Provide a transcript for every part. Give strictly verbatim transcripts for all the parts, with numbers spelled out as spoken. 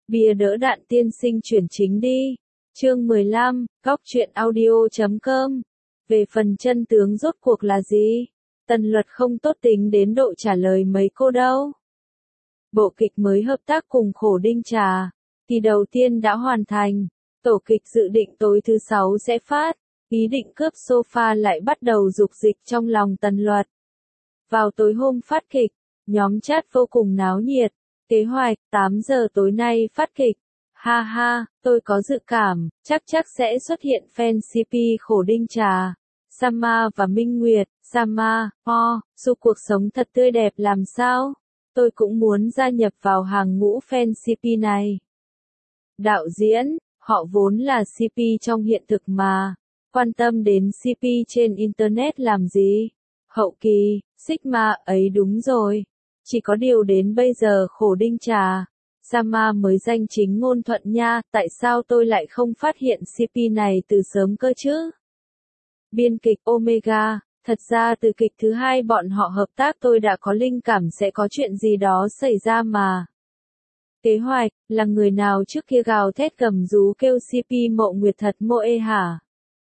Bìa đỡ đạn tiên sinh chuyển chính đi. Chương mười lăm, góc truyện audio chấm com. Về phần chân tướng rốt cuộc là gì? Tần Luật không tốt tính đến độ trả lời mấy cô đâu. Bộ kịch mới hợp tác cùng Khổ Đinh Trà, kỳ đầu tiên đã hoàn thành. Tổ kịch dự định tối thứ sáu sẽ phát. Ý định cướp sofa lại bắt đầu dục dịch trong lòng Tần Luật. Vào tối hôm phát kịch, nhóm chat vô cùng náo nhiệt. Kế hoạch, tám giờ tối nay phát kịch. Ha ha, tôi có dự cảm, chắc chắc sẽ xuất hiện fan xê pê Khổ Đinh Trà, Sama và Minh Nguyệt. Sama, ho, dù cuộc sống thật tươi đẹp làm sao? Tôi cũng muốn gia nhập vào hàng ngũ fan xê pê này. Đạo diễn, họ vốn là xê pê trong hiện thực mà. Quan tâm đến xê pê trên Internet làm gì? Hậu kỳ, Sigma ấy đúng rồi. Chỉ có điều đến bây giờ Khổ Đinh Trà, Sama mới danh chính ngôn thuận nha, tại sao tôi lại không phát hiện xê pê này từ sớm cơ chứ? Biên kịch Omega, thật ra từ kịch thứ hai bọn họ hợp tác tôi đã có linh cảm sẽ có chuyện gì đó xảy ra mà. Kế hoạch, là người nào trước kia gào thét gầm rú kêu xê pê Mộ Nguyệt thật mộ ê hả?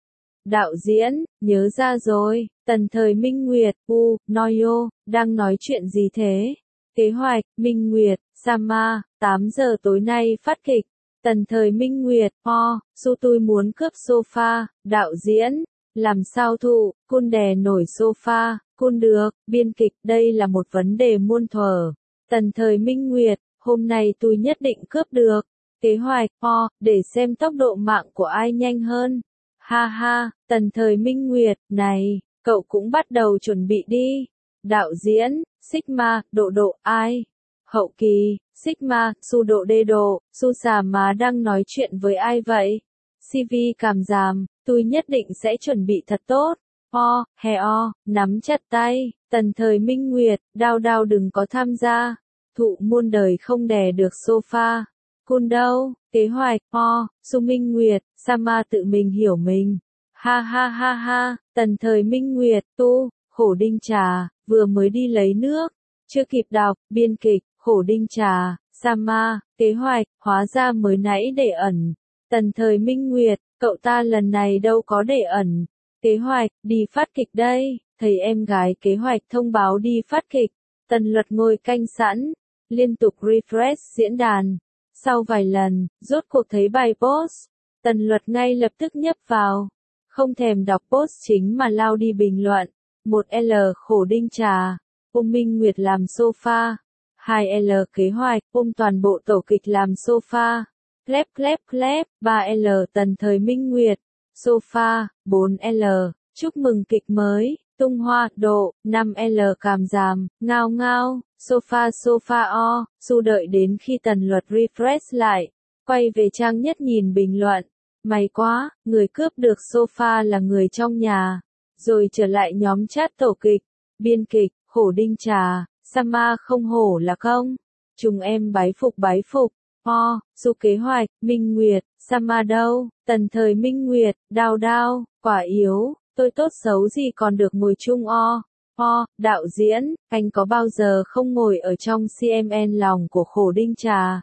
Đạo diễn, nhớ ra rồi, Tần Thời Minh Nguyệt, u, Noyo, đang nói chuyện gì thế? Kế hoạch, Minh Nguyệt, Sama, tám giờ tối nay phát kịch. Tần Thời Minh Nguyệt, ho, su tôi muốn cướp sofa. Đạo diễn, làm sao thụ, cun đè nổi sofa, cun được. Biên kịch, đây là một vấn đề muôn thuở. Tần Thời Minh Nguyệt, hôm nay tôi nhất định cướp được. Kế hoạch, ho, để xem tốc độ mạng của ai nhanh hơn. Ha ha, Tần Thời Minh Nguyệt, này, cậu cũng bắt đầu chuẩn bị đi. Đạo diễn, Sigma, độ độ, ai? Hậu kỳ, Sigma, su độ đê độ, su xà má đang nói chuyện với ai vậy? xê vê cảm giảm, tôi nhất định sẽ chuẩn bị thật tốt. O, hè o, nắm chặt tay. Tần Thời Minh Nguyệt, đao đao đừng có tham gia. Thụ muôn đời không đè được sofa. Cun đâu? Kế hoạch, ho, su Minh Nguyệt, Sama tự mình hiểu mình. Ha ha ha ha, Tần Thời Minh Nguyệt, tu, Khổ Đinh Trà, vừa mới đi lấy nước. Chưa kịp đọc, biên kịch, Khổ Đinh Trà, Sama, kế hoạch, hóa ra mới nãy để ẩn. Tần Thời Minh Nguyệt, cậu ta lần này đâu có để ẩn. Kế hoạch, đi phát kịch đây, thầy em gái kế hoạch thông báo đi phát kịch. Tần Luật ngồi canh sẵn, liên tục refresh diễn đàn. Sau vài lần, rốt cuộc thấy bài post, Tần Luật ngay lập tức nhấp vào. Không thèm đọc post chính mà lao đi bình luận. một L Khổ Đinh Trà, ôm Minh Nguyệt làm sofa. hai L kế hoạch, ôm toàn bộ tổ kịch làm sofa. Clap clap clap. ba L Tần Thời Minh Nguyệt, sofa. bốn L chúc mừng kịch mới, tung hoa, độ. năm L cảm giảm, ngao ngao, sofa sofa o. Su đợi đến khi Tần Luật refresh lại, quay về trang nhất nhìn bình luận. May quá, người cướp được sofa là người trong nhà. Rồi trở lại nhóm chat tổ kịch. Biên kịch, Khổ Đinh Trà, Sama không hổ là không? Chúng em bái phục bái phục. Ho, su kế hoạch, Minh Nguyệt, Sama đâu? Tần Thời Minh Nguyệt, đao đao, quả yếu, tôi tốt xấu gì còn được ngồi chung o. Ho, đạo diễn, anh có bao giờ không ngồi ở trong xê em en lòng của Khổ Đinh Trà?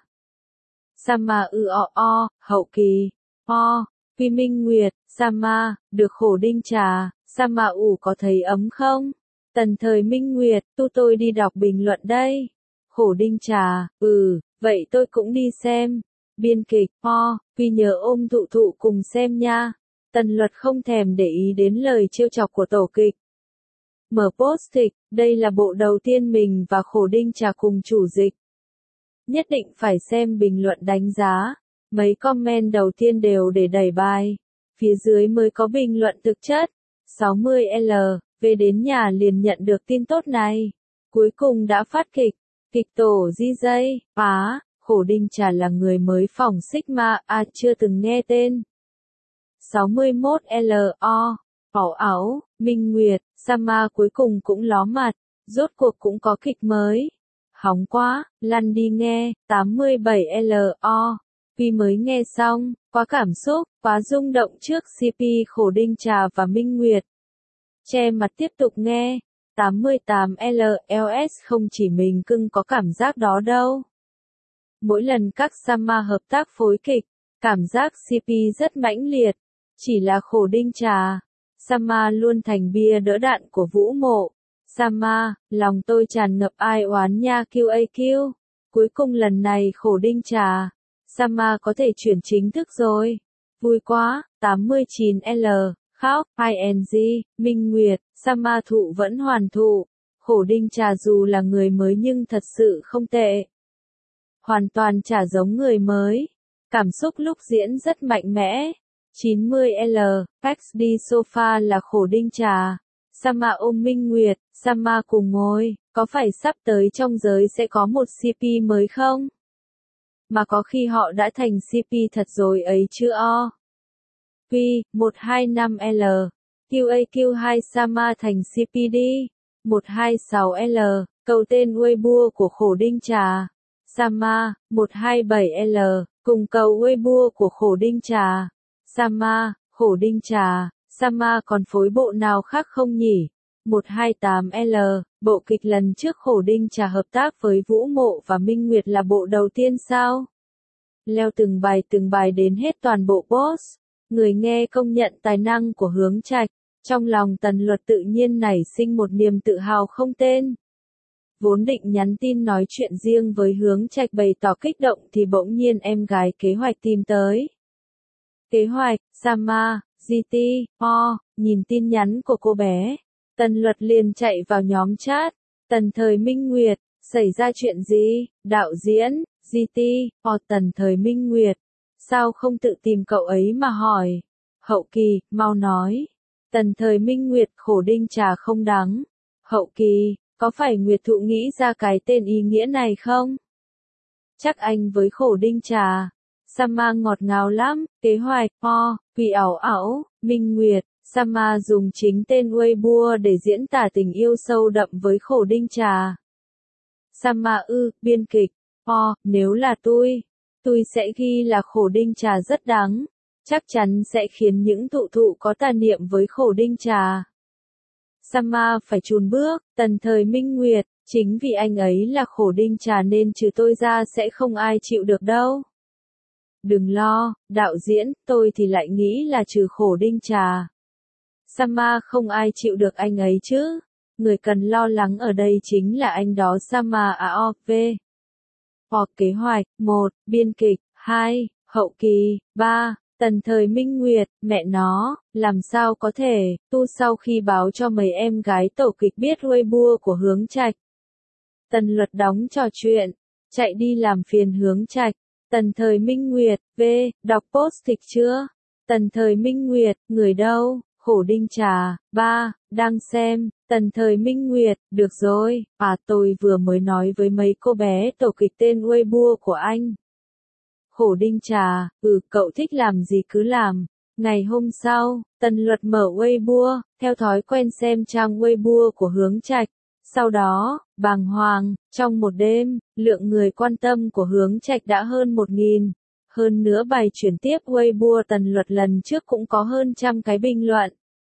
Sama ư o o, hậu kỳ. Ho, Phi Minh Nguyệt, Sama, được Khổ Đinh Trà, Sama ủ có thấy ấm không? Tần Thời Minh Nguyệt, tu tôi đi đọc bình luận đây. Khổ Đinh Trà, ừ, vậy tôi cũng đi xem. Biên kịch, ho, Phi nhớ ôm thụ thụ cùng xem nha. Tần Luật không thèm để ý đến lời trêu chọc của tổ kịch. Mở post kịch, đây là bộ đầu tiên mình và Khổ Đinh Trà cùng chủ dịch. Nhất định phải xem bình luận đánh giá. Mấy comment đầu tiên đều để đẩy bài. Phía dưới mới có bình luận thực chất. sáu mươi L, về đến nhà liền nhận được tin tốt này. Cuối cùng đã phát kịch. Kịch tổ di dây, á, Khổ Đinh Trà là người mới phòng Sigma, à chưa từng nghe tên. sáu mươi mốt L, o, ảo ảo, Minh Nguyệt, Sama cuối cùng cũng ló mặt. Rốt cuộc cũng có kịch mới. Hóng quá, lăn đi nghe. tám mươi bảy L, o. Vì mới nghe xong, quá cảm xúc, quá rung động trước xê pê Khổ Đinh Trà và Minh Nguyệt. Che mặt tiếp tục nghe. tám mươi tám L L S không chỉ mình cưng có cảm giác đó đâu. Mỗi lần các Sama hợp tác phối kịch, cảm giác xê pê rất mãnh liệt. Chỉ là khổ đinh trà. Sama luôn thành bia đỡ đạn của Vũ Mộ. Sama, lòng tôi tràn ngập ai oán nha quy a quy. Cuối cùng lần này khổ đinh trà. Sama có thể chuyển chính thức rồi. Vui quá, tám mươi chín L, khóc, i en giê, Minh Nguyệt, Sama thụ vẫn hoàn thụ. Khổ đinh trà dù là người mới nhưng thật sự không tệ. Hoàn toàn chả giống người mới. Cảm xúc lúc diễn rất mạnh mẽ. chín mươi L, X đi sofa là khổ đinh trà. Sama ôm Minh Nguyệt, Sama cùng ngồi, có phải sắp tới trong giới sẽ có một xê pê mới không? Mà có khi họ đã thành xê pê thật rồi ấy chứ o. Quy, một hai năm L, quy a quy hai Sama thành xê pê đi. một hai sáu L, cầu tên Weibo của khổ đinh trà. Sama, một hai bảy L, cùng cầu Weibo của khổ đinh trà. Sama, khổ đinh trà, Sama còn phối bộ nào khác không nhỉ? một hai tám L, bộ kịch lần trước khổ đinh trà hợp tác với Vũ Mộ và Minh Nguyệt là bộ đầu tiên sao? Leo từng bài từng bài đến hết toàn bộ boss. Người nghe công nhận tài năng của Hướng Trạch. Trong lòng Tần Luật tự nhiên nảy sinh một niềm tự hào không tên. Vốn định nhắn tin nói chuyện riêng với Hướng Trạch bày tỏ kích động thì bỗng nhiên em gái Kế Hoạch tìm tới. Kế Hoạch, Sama, giê tê, o, nhìn tin nhắn của cô bé. Tần Luật liền chạy vào nhóm chat. Tần Thời Minh Nguyệt, xảy ra chuyện gì? Đạo diễn, giê tê, o Tần Thời Minh Nguyệt. Sao không tự tìm cậu ấy mà hỏi? Hậu kỳ, mau nói. Tần Thời Minh Nguyệt, khổ đinh trà không đắng. Hậu kỳ, có phải Nguyệt Thụ nghĩ ra cái tên ý nghĩa này không? Chắc anh với khổ đinh trà. Sama ngọt ngào lắm. Kế Hoạch, o, quỳ ảo ảo, Minh Nguyệt. Sama dùng chính tên Weibo để diễn tả tình yêu sâu đậm với khổ đinh trà. Sama ư, biên kịch. O, nếu là tôi, tôi sẽ ghi là khổ đinh trà rất đắng. Chắc chắn sẽ khiến những thụ thụ có tà niệm với khổ đinh trà. Sama phải chùn bước. Tần Thời Minh Nguyệt, chính vì anh ấy là khổ đinh trà nên trừ tôi ra sẽ không ai chịu được đâu. Đừng lo, đạo diễn, tôi thì lại nghĩ là trừ khổ đinh trà. Sama không ai chịu được anh ấy chứ. Người cần lo lắng ở đây chính là anh đó Sama a o vê. Hoặc Kế Hoạch, một, biên kịch, hai, hậu kỳ, ba, Tần Thời Minh Nguyệt, mẹ nó, làm sao có thể, tu sau khi báo cho mấy em gái tổ kịch biết Weibo của Hướng Trạch. Tần Luật đóng trò chuyện, chạy đi làm phiền Hướng Trạch. Tần Thời Minh Nguyệt, V, đọc post kịch chưa? Tần Thời Minh Nguyệt, người đâu? Khổ đinh trà, ba, đang xem. Tần Thời Minh Nguyệt, được rồi, à tôi vừa mới nói với mấy cô bé tổ kịch tên Weibo của anh. Khổ đinh trà, ừ cậu thích làm gì cứ làm. Ngày hôm sau, Tần Luật mở Weibo, theo thói quen xem trang Weibo của Hướng Trạch. Sau đó, bàng hoàng, trong một đêm, lượng người quan tâm của Hướng Trạch đã hơn một nghìn. Hơn nữa bài chuyển tiếp Weibo Tần Luật lần trước cũng có hơn trăm cái bình luận.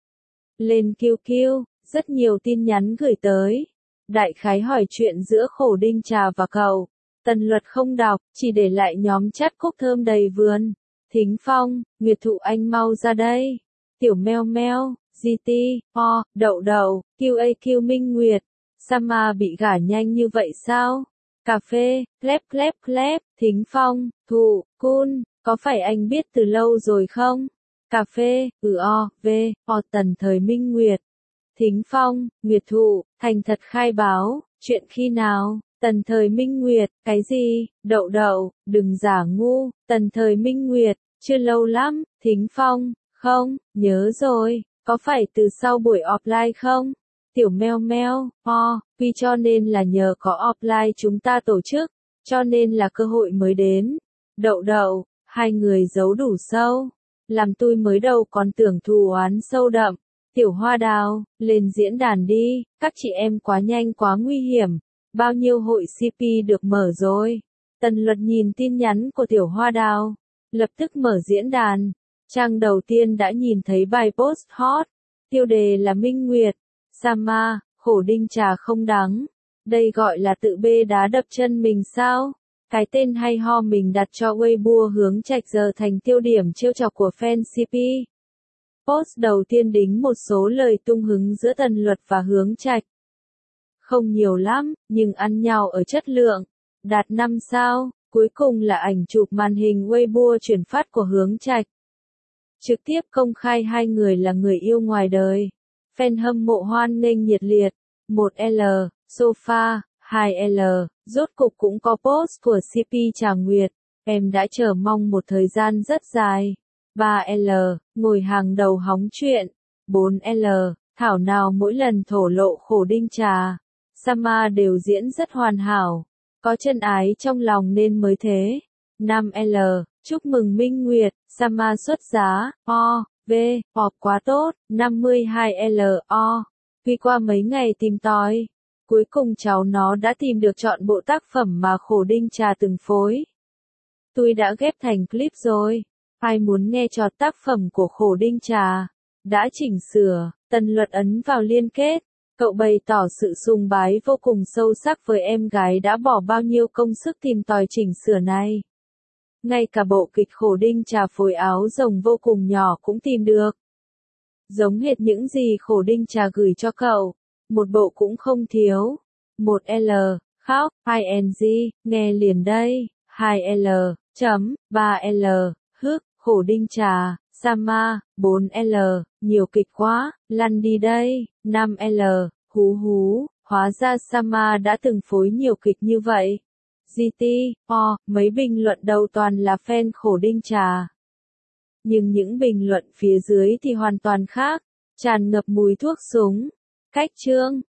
Lên quy quy, rất nhiều tin nhắn gửi tới. Đại khái hỏi chuyện giữa khổ đinh trà và cậu. Tần Luật không đọc, chỉ để lại nhóm chat cúc thơm đầy vườn. Thính Phong, Nguyệt Thụ anh mau ra đây. Tiểu Meo Meo, giê tê, o, Đậu Đậu, quy a quy Minh Nguyệt. Sama bị gả nhanh như vậy sao? Cà phê, clap clap clap, Thính Phong, Thụ, Cun, có phải anh biết từ lâu rồi không? Cà phê, ừ o, v, o Tần Thời Minh Nguyệt. Thính Phong, Nguyệt Thụ, thành thật khai báo, chuyện khi nào? Tần Thời Minh Nguyệt, cái gì? Đậu Đậu, đừng giả ngu. Tần Thời Minh Nguyệt, chưa lâu lắm. Thính Phong, không, nhớ rồi, có phải từ sau buổi offline không? Tiểu Meo Meo, o, vì cho nên là nhờ có offline chúng ta tổ chức, cho nên là cơ hội mới đến. Đậu Đậu, hai người giấu đủ sâu, làm tôi mới đầu còn tưởng thù oán sâu đậm. Tiểu Hoa Đào, lên diễn đàn đi, các chị em quá nhanh quá nguy hiểm. Bao nhiêu hội xê pê được mở rồi? Tần Luật nhìn tin nhắn của Tiểu Hoa Đào, lập tức mở diễn đàn. Trang đầu tiên đã nhìn thấy bài post hot, tiêu đề là Minh Nguyệt. Sama, khổ đinh trà không đắng. Đây gọi là tự bê đá đập chân mình sao? Cái tên hay ho mình đặt cho Weibo Hướng Trạch giờ thành tiêu điểm trêu chọc của fan xê pê. Post đầu tiên đính một số lời tung hứng giữa Tần Luật và Hướng Trạch. Không nhiều lắm, nhưng ăn nhau ở chất lượng. Đạt năm sao, cuối cùng là ảnh chụp màn hình Weibo chuyển phát của Hướng Trạch. Trực tiếp công khai hai người là người yêu ngoài đời. Fan hâm mộ hoan nghênh nhiệt liệt. một L, sofa, hai L, rốt cục cũng có post của xê pê Trà Nguyệt. Em đã chờ mong một thời gian rất dài. ba L, ngồi hàng đầu hóng chuyện. bốn L, thảo nào mỗi lần thổ lộ khổ đinh trà. Sama đều diễn rất hoàn hảo. Có chân ái trong lòng nên mới thế. năm L, chúc mừng Minh Nguyệt, Sama xuất giá. O, V, họp quá tốt. năm mươi hai L, O. Vì qua mấy ngày tìm tòi, cuối cùng cháu nó đã tìm được trọn bộ tác phẩm mà khổ đinh trà từng phối. Tôi đã ghép thành clip rồi. Ai muốn nghe trọn tác phẩm của khổ đinh trà? Đã chỉnh sửa, Tần Luật ấn vào liên kết. Cậu bày tỏ sự sùng bái vô cùng sâu sắc với em gái đã bỏ bao nhiêu công sức tìm tòi chỉnh sửa này. Ngay cả bộ kịch khổ đinh trà phối áo rồng vô cùng nhỏ cũng tìm được. Giống hệt những gì khổ đinh trà gửi cho cậu. Một bộ cũng không thiếu. một L, khóc, hai N G, nghe liền đây. hai L, chấm, ba L, hức, khổ đinh trà, Sama, bốn L, nhiều kịch quá, lăn đi đây. năm L, hú hú, hóa ra Sama đã từng phối nhiều kịch như vậy. giê tê, O, mấy bình luận đầu toàn là fan khổ đinh trà. Nhưng những bình luận phía dưới thì hoàn toàn khác, tràn ngập mùi thuốc súng. Cách chương